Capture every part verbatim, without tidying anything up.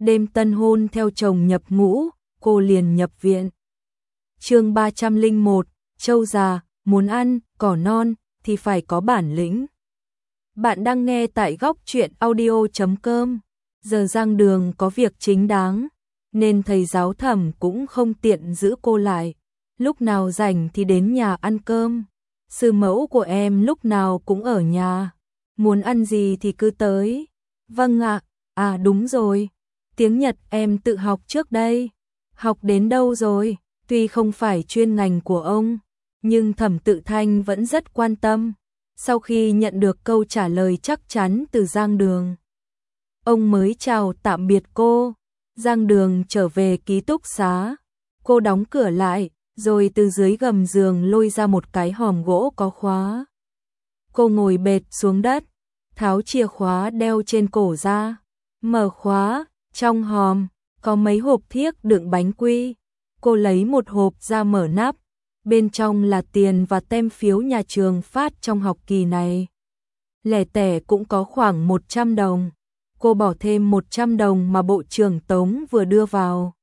Đêm tân hôn theo chồng nhập ngũ, cô liền nhập viện. Chương ba trăm lẻ một, Trâu già, muốn ăn cỏ non thì phải có bản lĩnh. Bạn đang nghe tại góc truyện audio chấm com. Giờ Giang Đường có việc chính đáng, nên thầy giáo Thẩm cũng không tiện giữ cô lại. Lúc nào rảnh thì đến nhà ăn cơm. Sư mẫu của em lúc nào cũng ở nhà. Muốn ăn gì thì cứ tới. Vâng ạ, à, à đúng rồi. Tiếng Nhật em tự học trước đây. Học đến đâu rồi? Tuy không phải chuyên ngành của ông, nhưng Thẩm Tự Thanh vẫn rất quan tâm. Sau khi nhận được câu trả lời chắc chắn từ Giang Đường, ông mới chào tạm biệt cô. Giang Đường trở về ký túc xá. Cô đóng cửa lại, rồi từ dưới gầm giường lôi ra một cái hòm gỗ có khóa. Cô ngồi bệt xuống đất, tháo chìa khóa đeo trên cổ ra, mở khóa. Trong hòm có mấy hộp thiếc đựng bánh quy. Cô lấy một hộp ra mở nắp. Bên trong là tiền và tem phiếu nhà trường phát trong học kỳ này. Lẻ tẻ cũng có khoảng một trăm đồng. Cô bỏ thêm một trăm đồng mà Bộ trưởng Tống vừa đưa vào.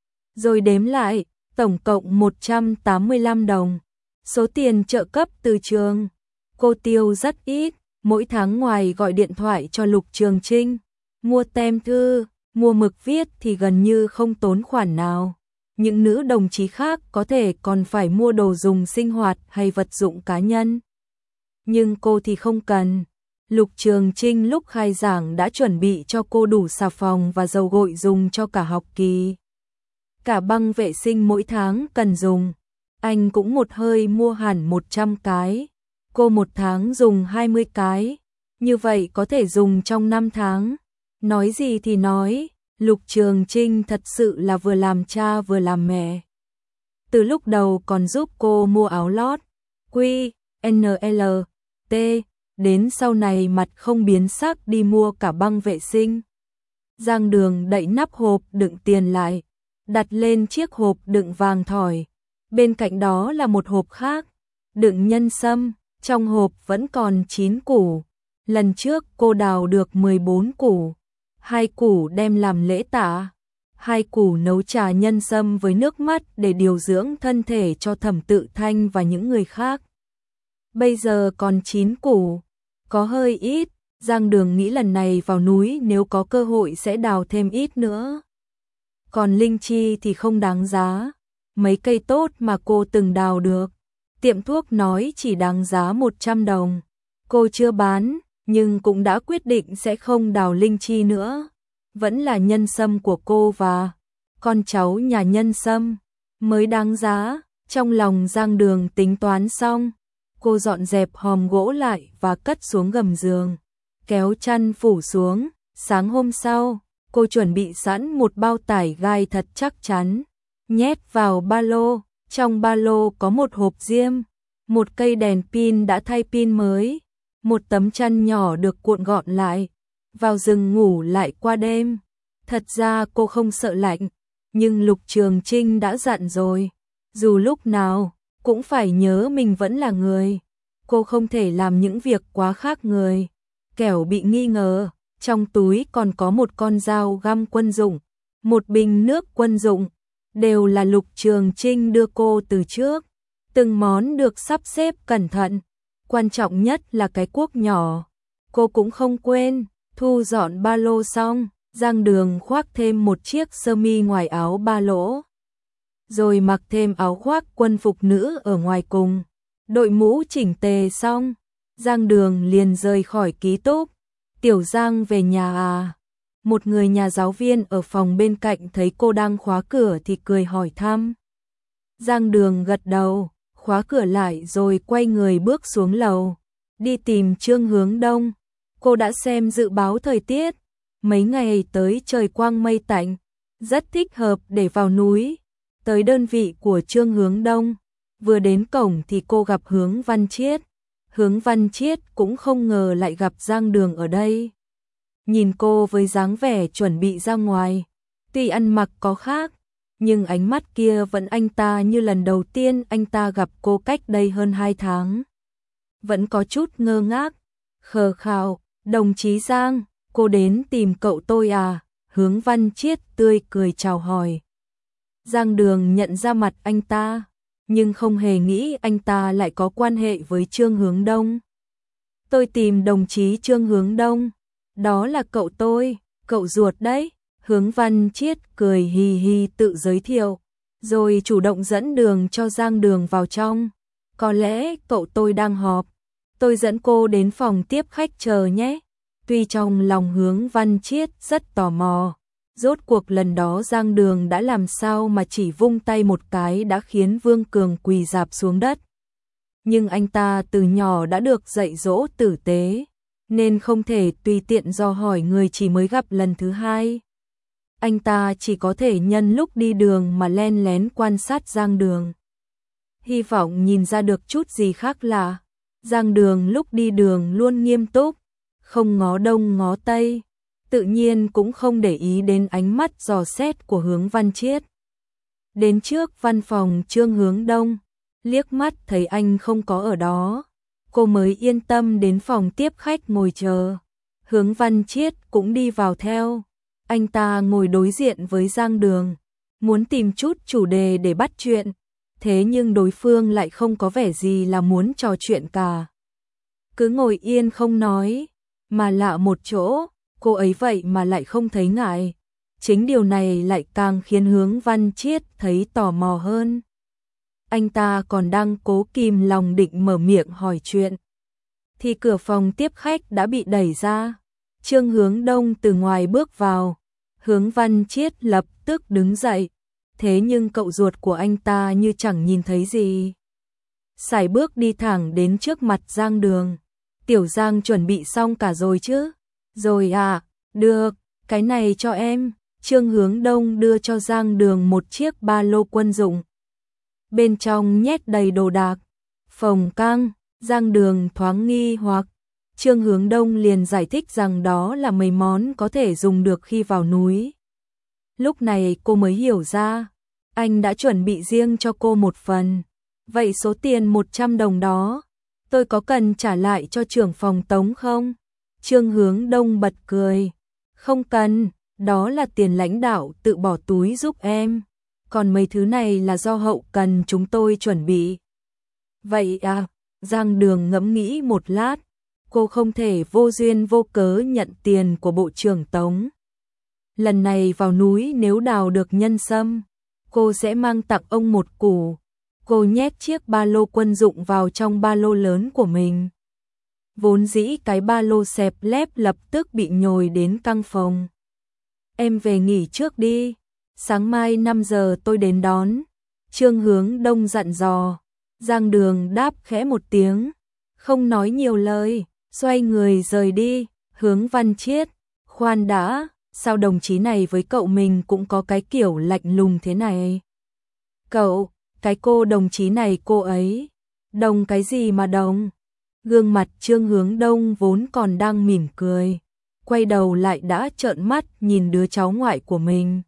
Rồi đếm lại, tổng cộng một trăm tám mươi lăm đồng. Số tiền trợ cấp từ trường. Cô tiêu rất ít, mỗi tháng ngoài gọi điện thoại cho Lục Trường Trinh, mua tem thư, mua mực viết thì gần như không tốn khoản nào. Những nữ đồng chí khác có thể còn phải mua đồ dùng sinh hoạt hay vật dụng cá nhân. Nhưng cô thì không cần. Lục Trường Trinh lúc khai giảng đã chuẩn bị cho cô đủ xà phòng và dầu gội dùng cho cả học kỳ. Cả băng vệ sinh mỗi tháng cần dùng. Anh cũng một hơi mua hẳn một trăm cái. Cô một tháng dùng hai mươi cái. Như vậy có thể dùng trong năm tháng. Nói gì thì nói, Lục Trường Trinh thật sự là vừa làm cha vừa làm mẹ. Từ lúc đầu còn giúp cô mua áo lót, quy, en lờ, tê, đến sau này mặt không biến sắc đi mua cả băng vệ sinh. Giang Đường đậy nắp hộp đựng tiền lại, đặt lên chiếc hộp đựng vàng thỏi. Bên cạnh đó là một hộp khác, đựng nhân sâm, trong hộp vẫn còn chín củ. Lần trước cô đào được mười bốn củ. Hai củ đem làm lễ tạ, hai củ nấu trà nhân sâm với nước mắt để điều dưỡng thân thể cho Thẩm Tự Thanh và những người khác. Bây giờ còn chín củ, có hơi ít. Giang Đường nghĩ lần này vào núi nếu có cơ hội sẽ đào thêm ít nữa. Còn linh chi thì không đáng giá. Mấy cây tốt mà cô từng đào được, tiệm thuốc nói chỉ đáng giá một trăm đồng. Cô chưa bán, nhưng cũng đã quyết định sẽ không đào linh chi nữa. Vẫn là nhân sâm của cô và con cháu nhà nhân sâm mới đáng giá. Trong lòng Giang Đường tính toán xong, cô dọn dẹp hòm gỗ lại và cất xuống gầm giường, kéo chăn phủ xuống. Sáng hôm sau, cô chuẩn bị sẵn một bao tải gai thật chắc chắn, nhét vào ba lô. Trong ba lô có một hộp diêm, một cây đèn pin đã thay pin mới, một tấm chăn nhỏ được cuộn gọn lại, vào rừng ngủ lại qua đêm. Thật ra cô không sợ lạnh, nhưng Lục Trường Trinh đã dặn rồi, dù lúc nào cũng phải nhớ mình vẫn là người. Cô không thể làm những việc quá khác người, kẻo bị nghi ngờ. Trong túi còn có một con dao găm quân dụng, một bình nước quân dụng, đều là Lục Trường Trinh đưa cô từ trước. Từng món được sắp xếp cẩn thận. Quan trọng nhất là cái cuốc nhỏ. Cô cũng không quên. Thu dọn ba lô xong, Giang Đường khoác thêm một chiếc sơ mi ngoài áo ba lỗ, rồi mặc thêm áo khoác quân phục nữ ở ngoài cùng. Đội mũ chỉnh tề xong, Giang Đường liền rời khỏi ký túc. Tiểu Giang về nhà à? Một người nhà giáo viên ở phòng bên cạnh thấy cô đang khóa cửa thì cười hỏi thăm. Giang Đường gật đầu, khóa cửa lại rồi quay người bước xuống lầu, đi tìm Trương Hướng Đông. Cô đã xem dự báo thời tiết, mấy ngày tới trời quang mây tạnh, rất thích hợp để vào núi. Tới đơn vị của Trương Hướng Đông, vừa đến cổng thì cô gặp Hướng Văn Chiết. Hướng Văn Chiết cũng không ngờ lại gặp Giang Đường ở đây. Nhìn cô với dáng vẻ chuẩn bị ra ngoài, tuy ăn mặc có khác, nhưng ánh mắt kia vẫn anh ta như lần đầu tiên anh ta gặp cô cách đây hơn hai tháng. Vẫn có chút ngơ ngác, khờ khạo, đồng chí Giang, cô đến tìm cậu tôi à? Hướng Văn Chiết tươi cười chào hỏi. Giang Đường nhận ra mặt anh ta, nhưng không hề nghĩ anh ta lại có quan hệ với Trương Hướng Đông. Tôi tìm đồng chí Trương Hướng Đông, đó là cậu tôi, cậu ruột đấy. Hướng Văn Chiết cười hì hì tự giới thiệu, rồi chủ động dẫn đường cho Giang Đường vào trong. Có lẽ cậu tôi đang họp, tôi dẫn cô đến phòng tiếp khách chờ nhé. Tuy trong lòng Hướng Văn Chiết rất tò mò, rốt cuộc lần đó Giang Đường đã làm sao mà chỉ vung tay một cái đã khiến Vương Cường quỳ rạp xuống đất. Nhưng anh ta từ nhỏ đã được dạy dỗ tử tế, nên không thể tùy tiện dò hỏi người chỉ mới gặp lần thứ hai. Anh ta chỉ có thể nhân lúc đi đường mà len lén quan sát Giang Đường. Hy vọng nhìn ra được chút gì khác lạ. Giang Đường lúc đi đường luôn nghiêm túc, không ngó đông ngó tây, tự nhiên cũng không để ý đến ánh mắt dò xét của Hướng Văn Chiết. Đến trước văn phòng Trương Hướng Đông, liếc mắt thấy anh không có ở đó, cô mới yên tâm đến phòng tiếp khách ngồi chờ. Hướng Văn Chiết cũng đi vào theo. Anh ta ngồi đối diện với Giang Đường, muốn tìm chút chủ đề để bắt chuyện, thế nhưng đối phương lại không có vẻ gì là muốn trò chuyện cả. Cứ ngồi yên không nói, mà lạ một chỗ, cô ấy vậy mà lại không thấy ngại. Chính điều này lại càng khiến Hướng Văn Chiết thấy tò mò hơn. Anh ta còn đang cố kìm lòng định mở miệng hỏi chuyện, thì cửa phòng tiếp khách đã bị đẩy ra. Trương Hướng Đông từ ngoài bước vào. Hướng Văn Chiết lập tức đứng dậy, thế nhưng cậu ruột của anh ta như chẳng nhìn thấy gì. Sải bước đi thẳng đến trước mặt Giang Đường. Tiểu Giang chuẩn bị xong cả rồi chứ? Rồi à, được, cái này cho em. Trương Hướng Đông đưa cho Giang Đường một chiếc ba lô quân dụng. Bên trong nhét đầy đồ đạc. Phồng căng, Giang Đường thoáng nghi hoặc. Trương Hướng Đông liền giải thích rằng đó là mấy món có thể dùng được khi vào núi. Lúc này cô mới hiểu ra, anh đã chuẩn bị riêng cho cô một phần. Vậy số tiền một trăm đồng đó, tôi có cần trả lại cho trưởng phòng Tống không? Trương Hướng Đông bật cười. Không cần, đó là tiền lãnh đạo tự bỏ túi giúp em. Còn mấy thứ này là do hậu cần chúng tôi chuẩn bị. Vậy à, Giang Đường ngẫm nghĩ một lát. Cô không thể vô duyên vô cớ nhận tiền của Bộ trưởng Tống. Lần này vào núi nếu đào được nhân sâm, cô sẽ mang tặng ông một củ. Cô nhét chiếc ba lô quân dụng vào trong ba lô lớn của mình. Vốn dĩ cái ba lô xẹp lép lập tức bị nhồi đến căng phòng. Em về nghỉ trước đi, sáng mai năm giờ tôi đến đón. Trương Hướng Đông dặn dò. Giang Đường đáp khẽ một tiếng, không nói nhiều lời, xoay người rời đi. Hướng Văn Chiết, khoan đã, sao đồng chí này với cậu mình cũng có cái kiểu lạnh lùng thế này? Cậu, cái cô đồng chí này cô ấy, đồng cái gì mà đồng? Gương mặt Trương Hướng Đông vốn còn đang mỉm cười, quay đầu lại đã trợn mắt nhìn đứa cháu ngoại của mình.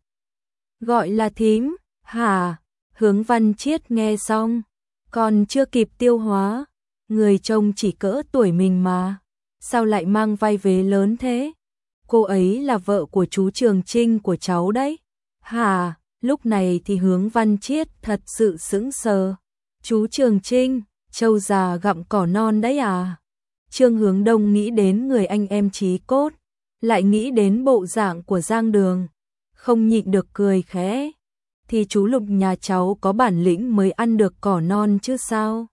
Gọi là thím, hả? Hướng Văn Chiết nghe xong, còn chưa kịp tiêu hóa, người trông chỉ cỡ tuổi mình mà, sao lại mang vai vế lớn thế? Cô ấy là vợ của chú Trường Trinh của cháu đấy. Hả? Lúc này thì Hướng Văn Chiết thật sự sững sờ. Chú Trường Trinh, trâu già gặm cỏ non đấy à? Trương Hướng Đông nghĩ đến người anh em chí cốt, lại nghĩ đến bộ dạng của Giang Đường, không nhịn được cười khẽ. Thì chú Lục nhà cháu có bản lĩnh mới ăn được cỏ non chứ sao?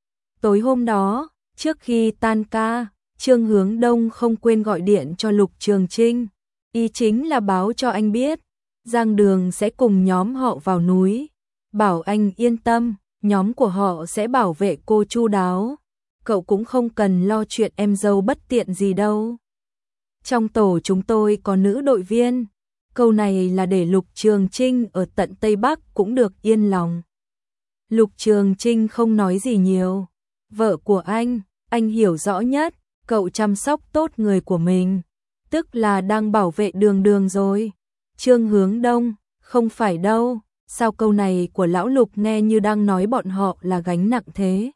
Tối hôm đó, trước khi tan ca, Trương Hướng Đông không quên gọi điện cho Lục Trường Trinh, ý chính là báo cho anh biết Giang Đường sẽ cùng nhóm họ vào núi, bảo anh yên tâm, nhóm của họ sẽ bảo vệ cô chu đáo, cậu cũng không cần lo chuyện em dâu bất tiện gì đâu. Trong tổ chúng tôi có nữ đội viên, câu này là để Lục Trường Trinh ở tận Tây Bắc cũng được yên lòng. Lục Trường Trinh không nói gì nhiều, vợ của anh, anh hiểu rõ nhất, cậu chăm sóc tốt người của mình, tức là đang bảo vệ Đường Đường rồi. Trương Hướng Đông, không phải đâu, sao câu này của lão Lục nghe như đang nói bọn họ là gánh nặng thế?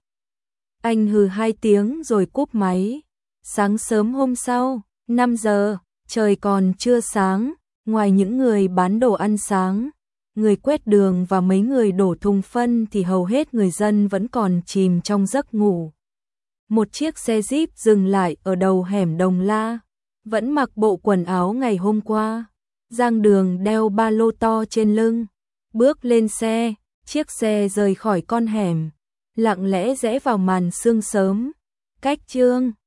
Anh hừ hai tiếng rồi cúp máy. Sáng sớm hôm sau, năm giờ, trời còn chưa sáng, Ngoài những người bán đồ ăn sáng, người quét đường và mấy người đổ thùng phân thì hầu hết người dân vẫn còn chìm trong giấc ngủ. Một chiếc xe Jeep dừng lại ở đầu hẻm Đồng La, vẫn mặc bộ quần áo ngày hôm qua. Giang Đường đeo ba lô to trên lưng, bước lên xe, chiếc xe rời khỏi con hẻm, lặng lẽ rẽ vào màn sương sớm. Cách Chương